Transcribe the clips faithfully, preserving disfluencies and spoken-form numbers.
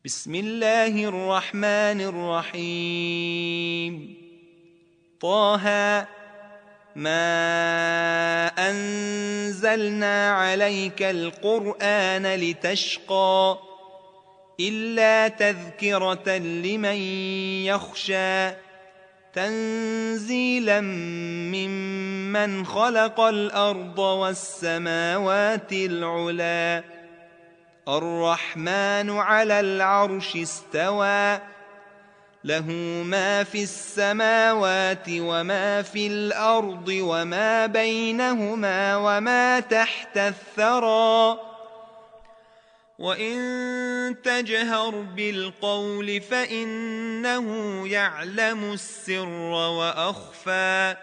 بسم الله الرحمن الرحيم. طه ما أنزلنا عليك القرآن لتشقى إلا تذكرة لمن يخشى تنزيلا ممن خلق الأرض والسماوات العلى الرحمن على العرش استوى له ما في السماوات وما في الأرض وما بينهما وما تحت الثرى وإن تجهر بالقول فإنه يعلم السر وأخفى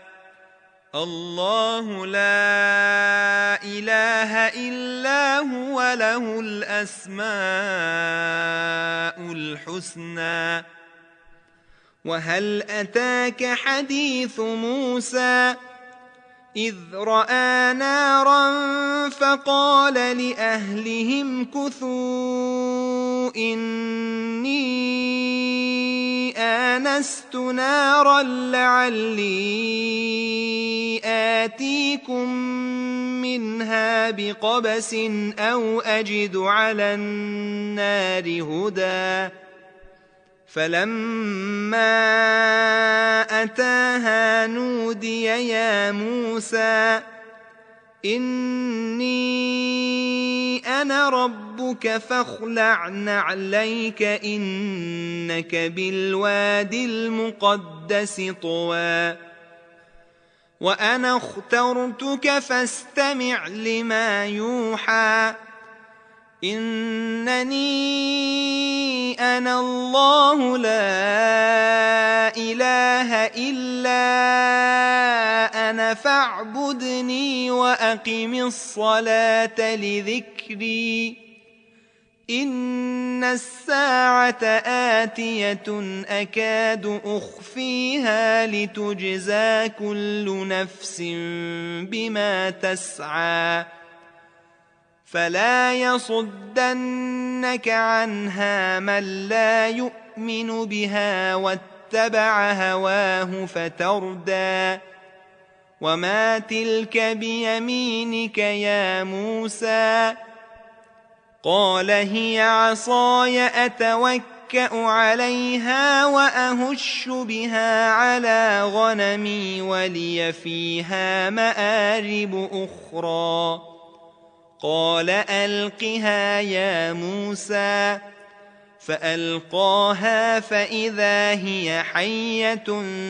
الله لا إله إلا هو له الأسماء الحسنى. وهل أتاك حديث موسى إذ رأى نارا فقال لأهلهم كثوا إني آنست نارا لعلي آتيكم منها بقبس أو أجد على النار هدى فلما أتاها نودي يا موسى إني أنا ربك فاخلع نعليك إنك بالواد المقدس طوى وأنا اخترتك فاستمع لما يوحى إنني أنا الله لا إله إلا أنا فاعبدني وأقم الصلاة لذكري إن الساعة آتية أكاد أخفيها لتجزى كل نفس بما تسعى فلا يصدنك عنها من لا يؤمن بها واتبع هواه فتردى وما تلك بيمينك يا موسى قال هي عصاي أتوكأ عليها وأهش بها على غنمي ولي فيها مآرب أخرى قال ألقها يا موسى فألقاها فإذا هي حية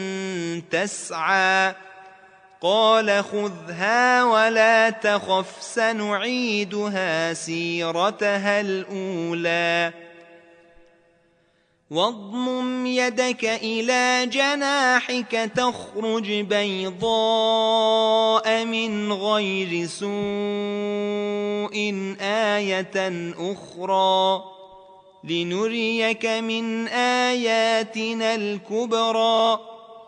تسعى قال خذها ولا تخف سنعيدها سيرتها الأولى واضمم يدك إلى جناحك تخرج بيضاء من غير سوء آية أخرى لنريك من آياتنا الكبرى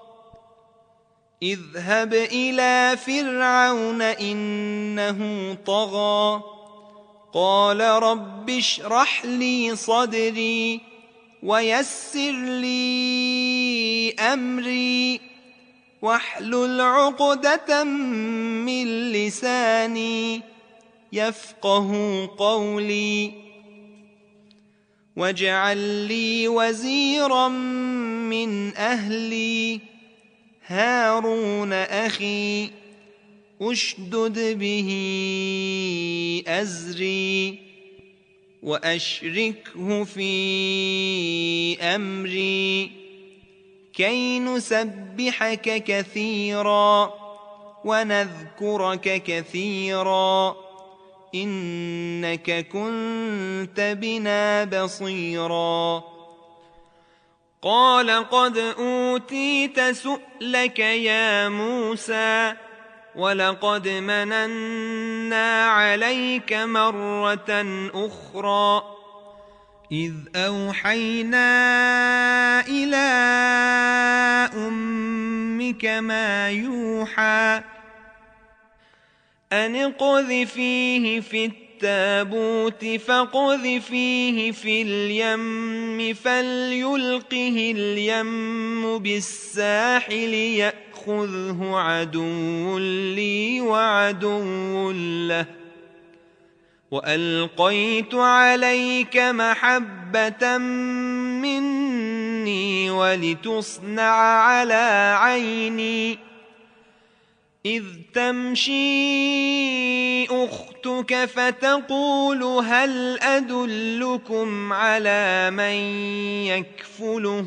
اذهب إلى فرعون إنه طغى قال رب اشرح لي صدري ويسر لي أمري واحلل عقدة من لساني يفقه قولي واجعل لي وزيرا من أهلي هارون أخي أشدد به أزري وأشركه في أمري كي نسبحك كثيرا ونذكرك كثيرا إنك كنت بنا بصيرا قال قد أوتيت سؤلك يا موسى ولقد مننا عليك مرة أخرى إذ أوحينا إلى أمك ما يوحى أن اقذفيه في التابوت فاقذفيه في اليم فليلقه اليم بالساحل يأخذه عدو لي وعدو له وألقيت عليك محبة مني ولتصنع على عيني إذ تمشي أختك فتقول هل أدلكم على من يكفله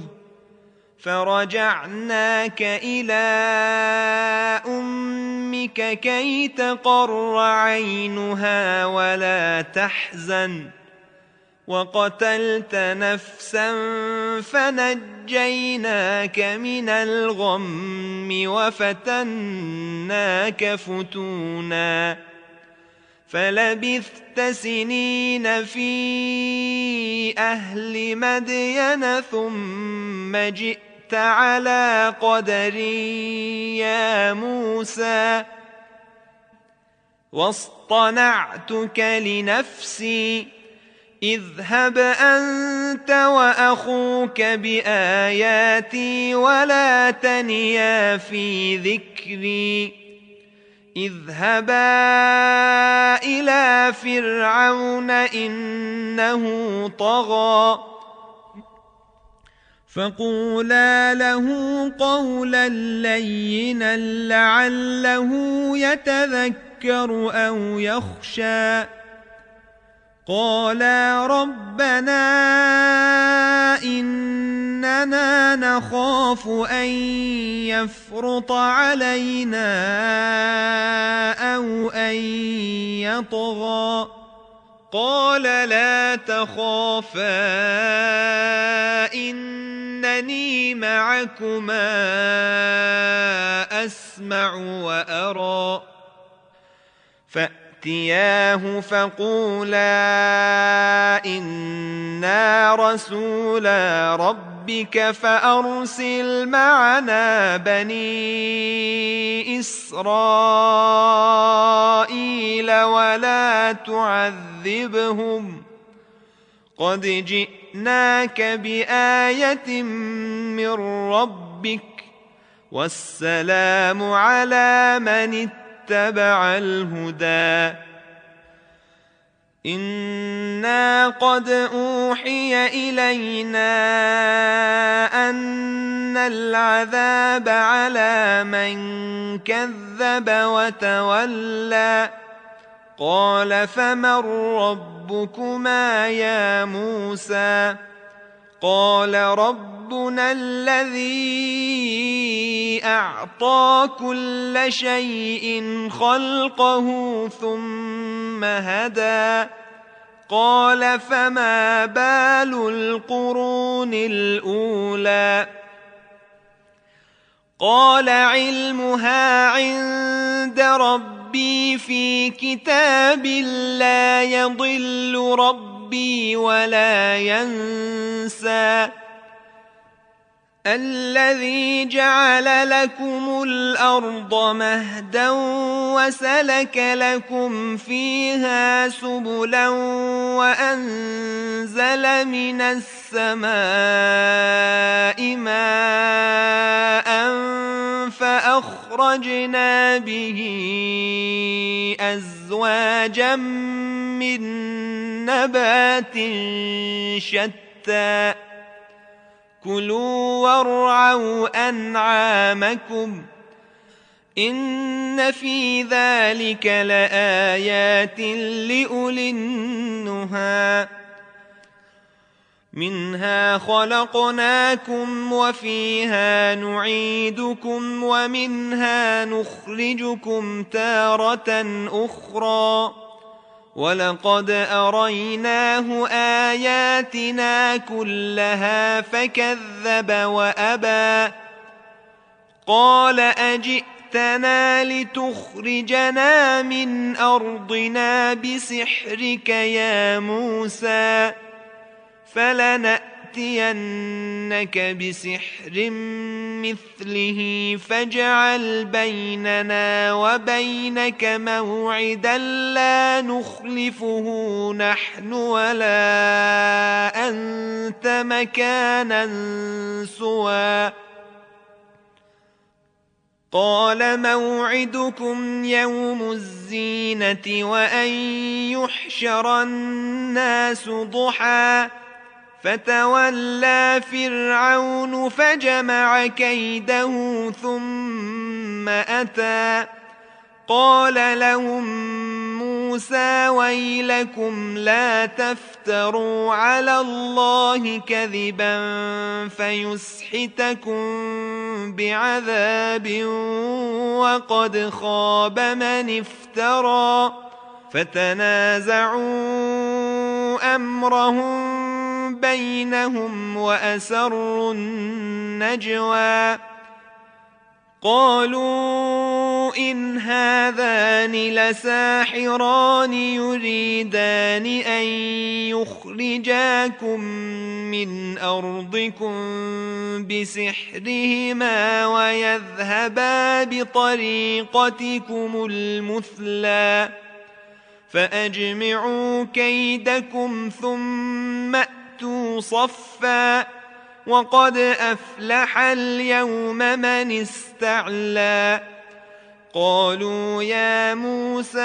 فرجعناك إلى أمك كي تقر عينها ولا تحزن وقتلت نفسا فنجيناك من الغم وفتناك فتونا فلبثت سنين في أهل مدين ثم جئت على قدري يا موسى واصطنعتك لنفسي اذهب أنت وأخوك بآياتي ولا تنيا في ذكري اذهبا إلى فرعون إنه طغى فقولا له قولا لينا لعله يتذكر أو يخشى قالا ربنا إننا نخاف أن يفرط علينا أو أن يطغى قال لا تخافا إنني معكما أسمع وأرى فأتياه فقولا إنا رسولا ربك فأرسل معنا بني إسرائيل ولا تعذبهم قد جئناك بآية من ربك والسلام على من اتبع الهدى إنا قد أوحي إلينا أن العذاب على من كذب وتولى قال فمن ربكما يا موسى قال ربنا الذي أعطى كل شيء خلقه ثم هدى قال فما بال القرون الأولى قال علمها عند ربي في كتاب لا يضل ربي ولا ينسى الذي جعل لكم الأرض مهدا وسلك لكم فيها سبلا وأنزل من السماء ماء فأخرجنا به أزواجا من نبات شتى كلوا وارعوا أنعامكم إن في ذلك لآيات لأولي النهى منها خلقناكم وفيها نعيدكم ومنها نخرجكم تارة أخرى ولقد أريناه آياتنا كلها فكذب وأبى قال أجئتنا لتخرجنا من أرضنا بسحرك يا موسى فلنأتينك بسحر مثله فاجعل بيننا وبينك موعدا لا نخلفه نحن ولا أنت مكانا سوى قال موعدكم يوم الزينة وأن يحشر الناس ضحى فتولى فرعون فجمع كيده ثم أتى قال لهم موسى ويلكم لا تفتروا على الله كذبا فيسحتكم بعذاب وقد خاب من افترى فتنازعوا أمرهم بينهم وأسروا النجوى قالوا إن هذان لساحران يريدان أن يخرجاكم من أرضكم بسحرهما ويذهبا بطريقتكم المثلى فأجمعوا كيدكم ثم أتوا صفا وقد أفلح اليوم من استعلى قالوا يا موسى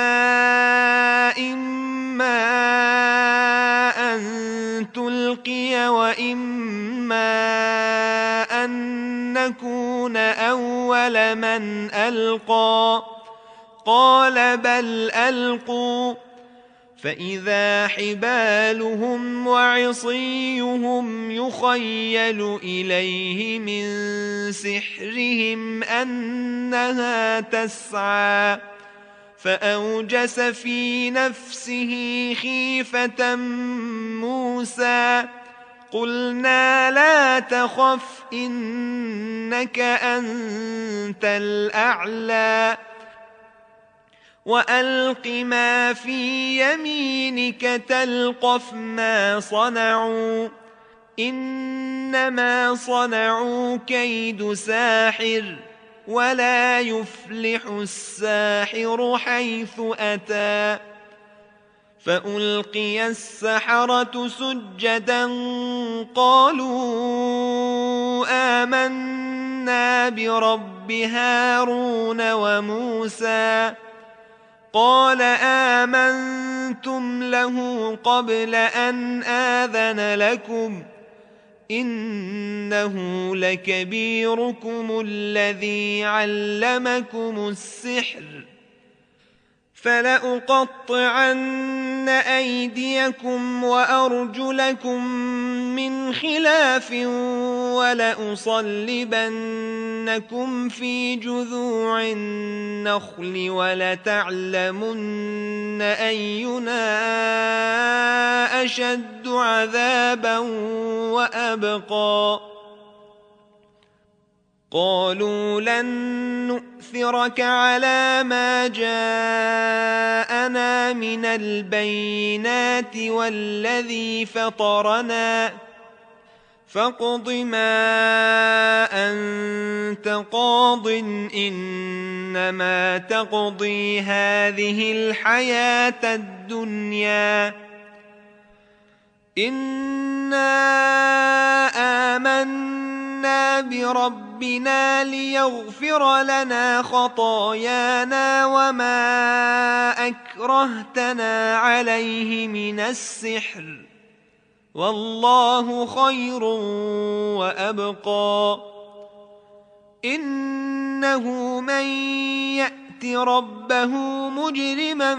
إما أن تلقي وإما أن نكون أول من ألقى قال بل ألقوا فإذا حبالهم وعصيهم يخيل إليه من سحرهم أنها تسعى فأوجس في نفسه خيفة موسى قلنا لا تخف إنك أنت الأعلى وألق ما في يمينك تلقف ما صنعوا إنما صنعوا كيد ساحر ولا يفلح الساحر حيث أتى فألقي السحرة سجدا قالوا آمنا برب هارون وموسى قال آمنتم له قبل أن آذن لكم إنه لكبيركم الذي علمكم السحر فلأقطعن أيديكم وأرجلكم من خلاف ولأصلبنكم في جذوع النخل ولتعلمن أينا أشد عذابا وأبقى قالوا لن نؤثرك على ما جاءنا من البينات والذي فطرنا فاقض ما أنت قاض إنما تقضي هذه الحياة الدنيا إنا آمنا بربنا ليغفر لنا خطايانا وما أكرهتنا عليه من السحر والله خير وأبقى إنه من يأت ربه مجرما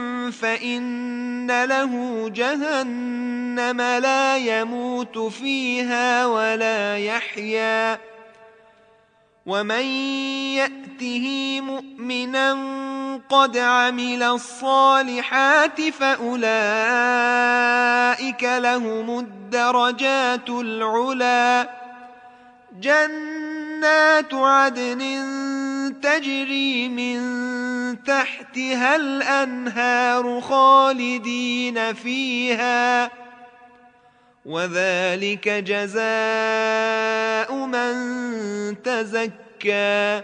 فإن له جهنم لا يموت فيها ولا يحيا ومن يأته مؤمنا قد عمل الصالحات فأولئك لهم الدرجات العلى جنات عدن تجري من تحتها الأنهار خالدين فيها وذلك جزاء من تزكى.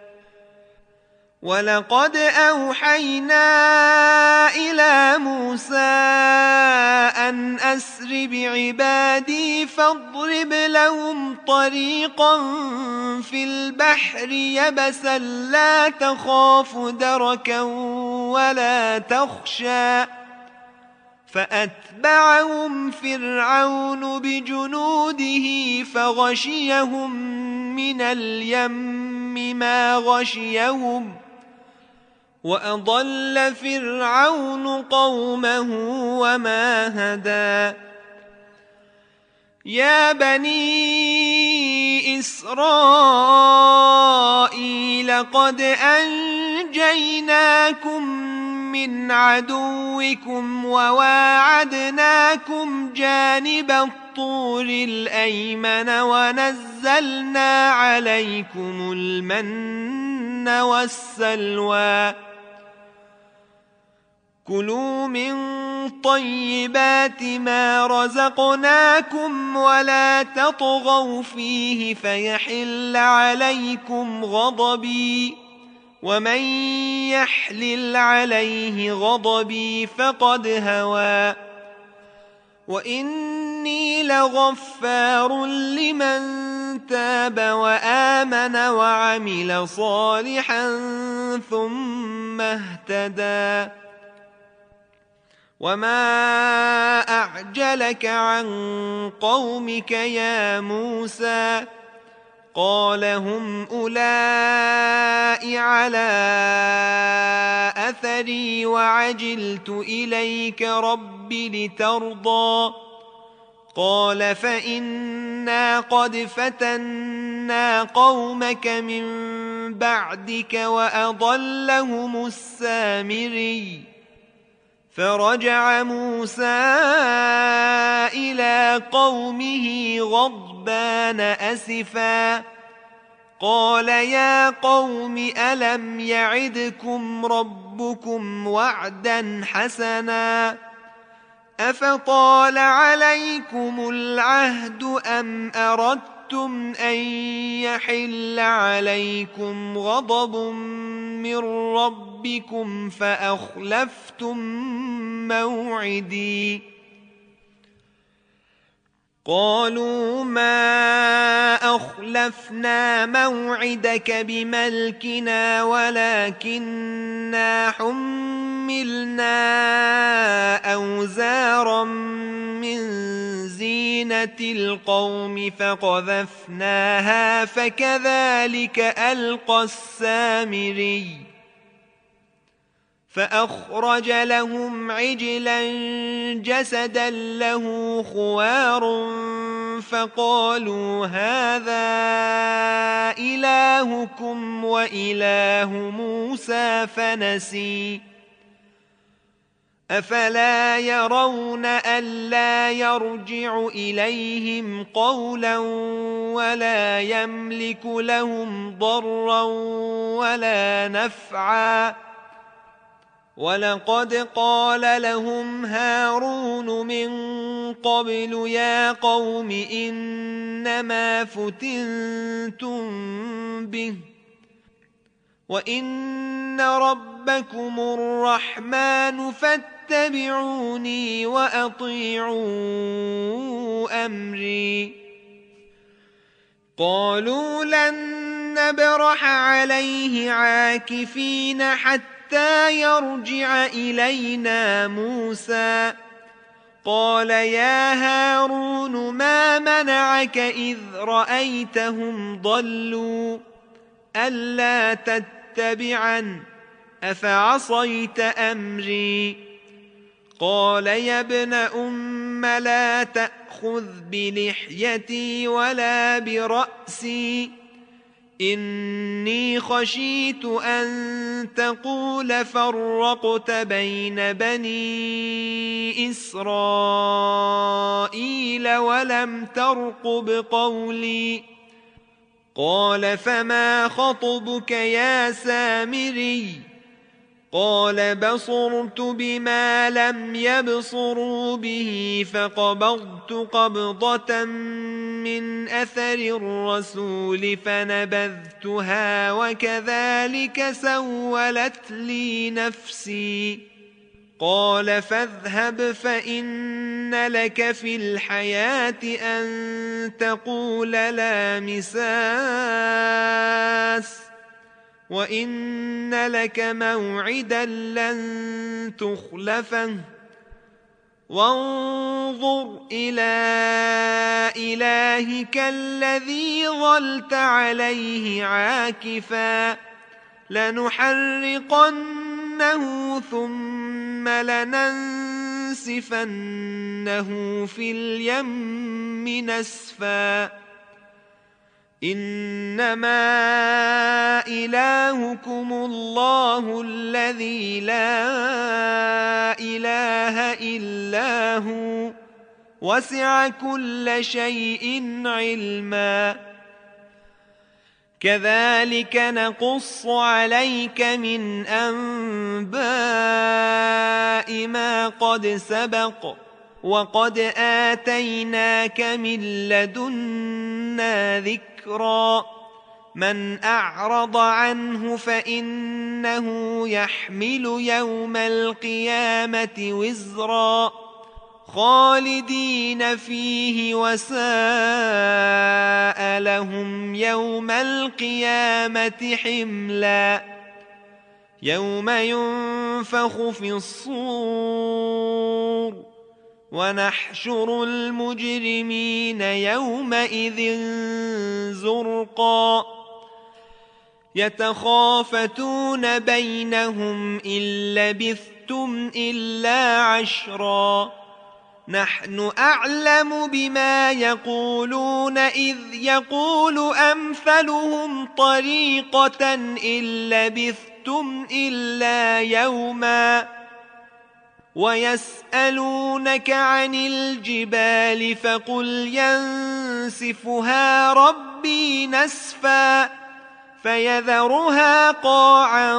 ولقد أوحينا إلى موسى أن أسر بعبادي فاضرب لهم طريقا في البحر يبسا لا تخاف دركا ولا تخشى. فأتبعهم فرعون بجنوده فغشيهم من اليم ما غشيهم، وأضل فرعون قومه وما هدى. يا بني إسرائيل قد أنجيناكم من عدوكم وواعدناكم جانب الطور الأيمن ونزلنا عليكم المن والسلوى. كلوا من طيبات ما رزقناكم ولا تطغوا فيه فيحل عليكم غضبي، ومن يحلل عليه غضبي فقد هوى. وإني لغفار لمن تاب وآمن وعمل صالحا ثم اهتدى. وما أعجلك عن قومك يا موسى؟ قال هم أولئك على أثري وعجلت إليك رب لترضى. قال فإنا قد فتنا قومك من بعدك وأضلهم السامري. فرجع موسى إلى قومه غضبان أسفا قال يا قوم ألم يعدكم ربكم وعدا حسنا أفطال عليكم العهد أم أردتم أن يحل عليكم غضب من ربكم فأخلفتم موعدي. قالوا ما أخلفنا موعدك بملكنا ولكننا حملنا أوزارا من زينة القوم فقذفناها فكذلك ألقى السامري. فأخرج لهم عجلا جسدا له خوار فقالوا هذا إلهكم وإله موسى فنسي. أفلا يرون ألا يرجع إليهم قولا ولا يملك لهم ضرا ولا نفعا. ولقد قال لهم هارون من قبل يا قوم إنما فتنتم به وإن ربكم الرحمن فاتبعوني وأطيعوا أمري. قالوا لن نبرح عليه عاكفين حتى حتى يرجع إلينا موسى. قال يا هارون ما منعك إذ رأيتهم ضلوا ألا تتبعن أفعصيت أمري. قال يا ابن أم لا تأخذ بلحيتي ولا برأسي إني خشيت أن تقول فرقت بين بني إسرائيل ولم ترقب قولي. قال فما خطبك يا سامري قال بصرت بما لم يبصروا به فقبضت قبضة من أثر الرسول فنبذتها وكذلك سولت لي نفسي قال فاذهب فإن لك في الحياة أن تقول لا مساس وإن لك موعدا لن تخلفه وانظر إلى إلهك الذي ظلت عليه عاكفا لنحرقنه ثم لننسفنه في اليم نسفا إنما إلهكم الله الذي لا إله إلا هو وسع كل شيء علما كذلك نقص عليك من أنباء ما قد سبق وقد آتيناك من لدنا ذكرا من أعرض عنه فإنه يحمل يوم القيامة وزرا خالدين فيه وساء لهم يوم القيامة حملا يوم ينفخ في الصور ونحشر المجرمين يومئذ زرقا يتخافتون بينهم إن لبثتم إلا عشرا نحن أعلم بما يقولون إذ يقول أمثلهم طريقة إن لبثتم إلا يوما ويسألونك عن الجبال فقل ينسفها ربي نسفا فيذرها قاعا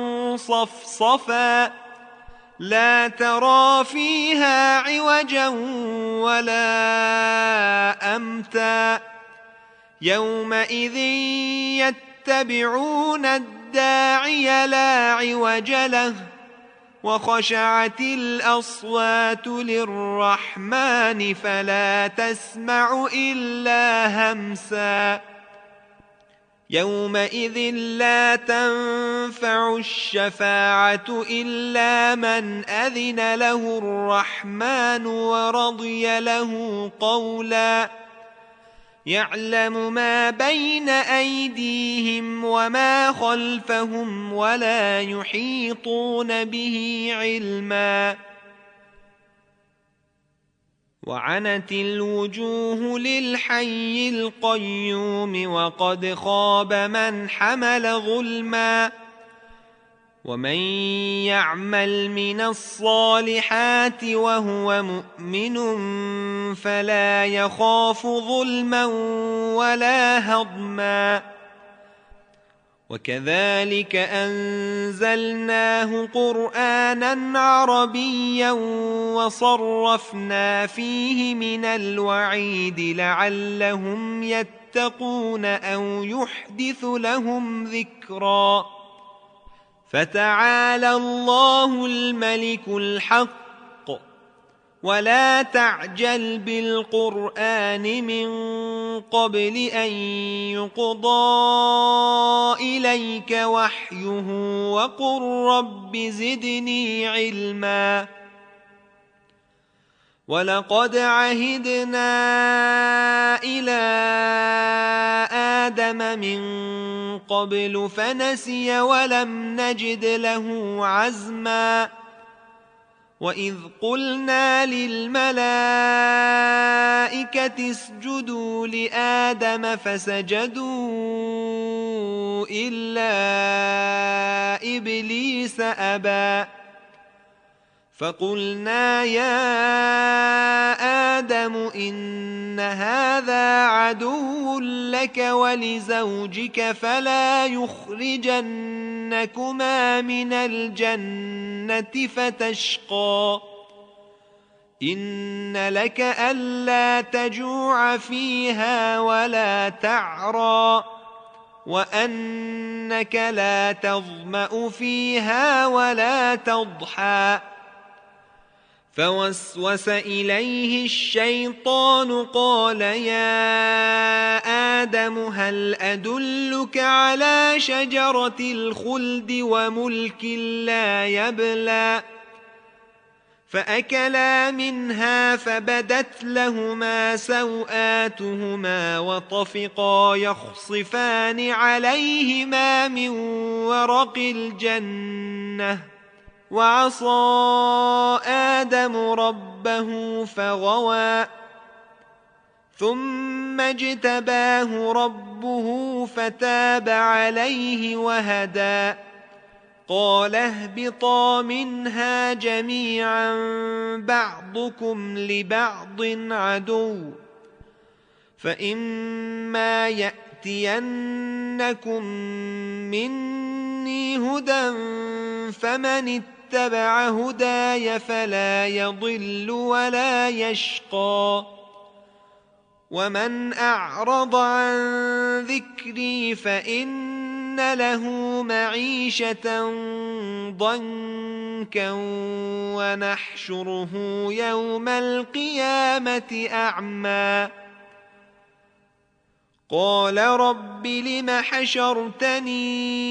صفصفا لا ترى فيها عوجا ولا أمتا يومئذ يتبعون الداعي لا عوج له وخشعت الأصوات للرحمن فلا تسمع إلا همسا يومئذ لا تنفع الشفاعة إلا من أذن له الرحمن ورضي له قولا يعلم ما بين أيديهم وما خلفهم ولا يحيطون به علما وعنت الوجوه للحي القيوم وقد خاب من حمل ظلما ومن يعمل من الصالحات وهو مؤمن فلا يخاف ظلما ولا هضما وكذلك أنزلناه قرآنا عربيا وصرفنا فيه من الوعيد لعلهم يتقون أو يحدث لهم ذكرا فتعالى الله الملك الحق ولا تعجل بالقرآن من قبل أن يقضى إليك وحيه وقل رب زدني علما ولقد عهدنا إلى آدم من قبل فنسي ولم نجد له عزما وإذ قلنا للملائكة اسجدوا لآدم فسجدوا إلا إبليس أبى فقلنا يا آدم إن هذا عدو لك ولزوجك فلا يخرجن لأخرجنكما من الجنة فتشقى إن لك ألا تجوع فيها ولا تعرى وأنك لا تظمأ فيها ولا تضحى فوسوس إليه الشيطان قال يا آدم هل أدلك على شجرة الخلد وملك لا يبلى فأكلا منها فبدت لهما سوآتهما وطفقا يخصفان عليهما من ورق الجنة وعصى آدم ربه فغوى ثم اجتباه ربه فتاب عليه وهدى قال اهبطا منها جميعا بعضكم لبعض عدو فإما يأتينكم مني هدى فمن اتبع هداي فلا يضل ولا يشقى ومن أعرض عن ذكري فإن له معيشة ضنكا ونحشره يوم القيامة أعمى قال رب لم حشرتني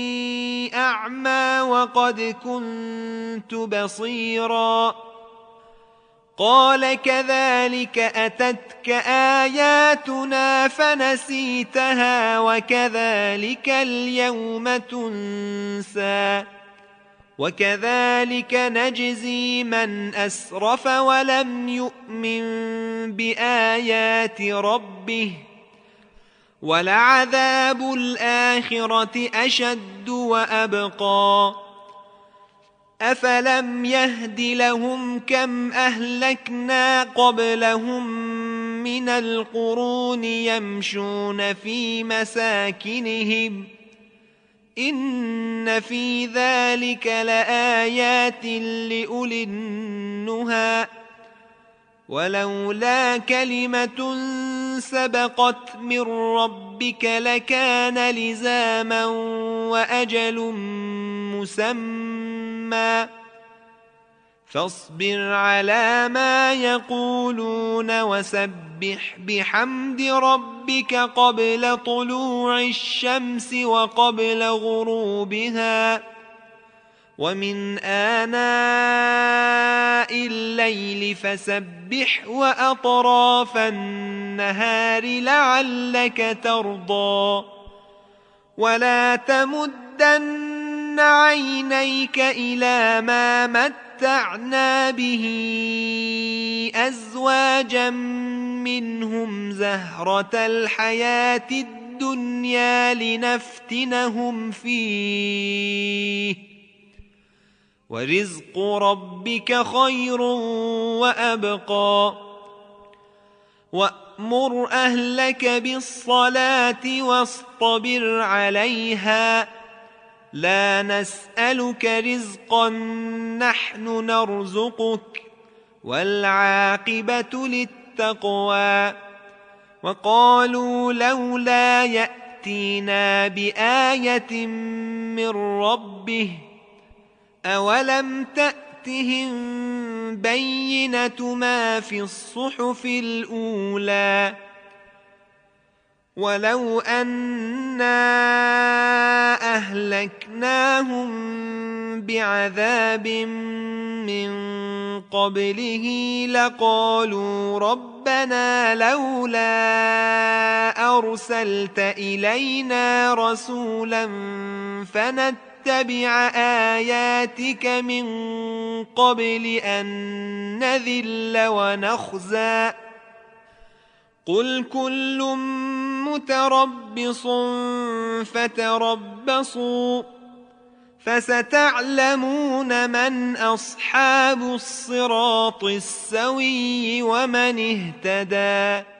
أعمى وقد كنت بصيرا قال كذلك أتتك آياتنا فنسيتها وكذلك اليوم تنسى وكذلك نجزي من أسرف ولم يؤمن بآيات ربه ولعذاب الآخرة أشد وأبقى أفلم يهد لهم كم أهلكنا قبلهم من القرون يمشون في مساكنهم إن في ذلك لآيات لأولي النهى ولولا كلمة سبقت من ربك لكان لزاما وأجل مسمى فاصبر على ما يقولون وسبح بحمد ربك قبل طلوع الشمس وقبل غروبها ومن آناء الليل فسبح وأطراف النهار لعلك ترضى ولا تمدن عينيك إلى ما متعنا به أزواجا منهم زهرة الحياة الدنيا لنفتنهم فيه ورزق ربك خير وأبقى وأمر أهلك بالصلاة واصطبر عليها لا نسألك رزقا نحن نرزقك والعاقبة للتقوى وقالوا لولا يأتينا بآية من ربه أولم تأتهم بينة ما في الصحف الأولى ولو أنا أهلكناهم بعذاب من قبله لقالوا ربنا لولا أرسلت إلينا رسولا فنتبع آياتك من قبل أن نذل ونخزى قل كل متربص فتربصوا فستعلمون من أصحاب الصراط السوي ومن اهتدى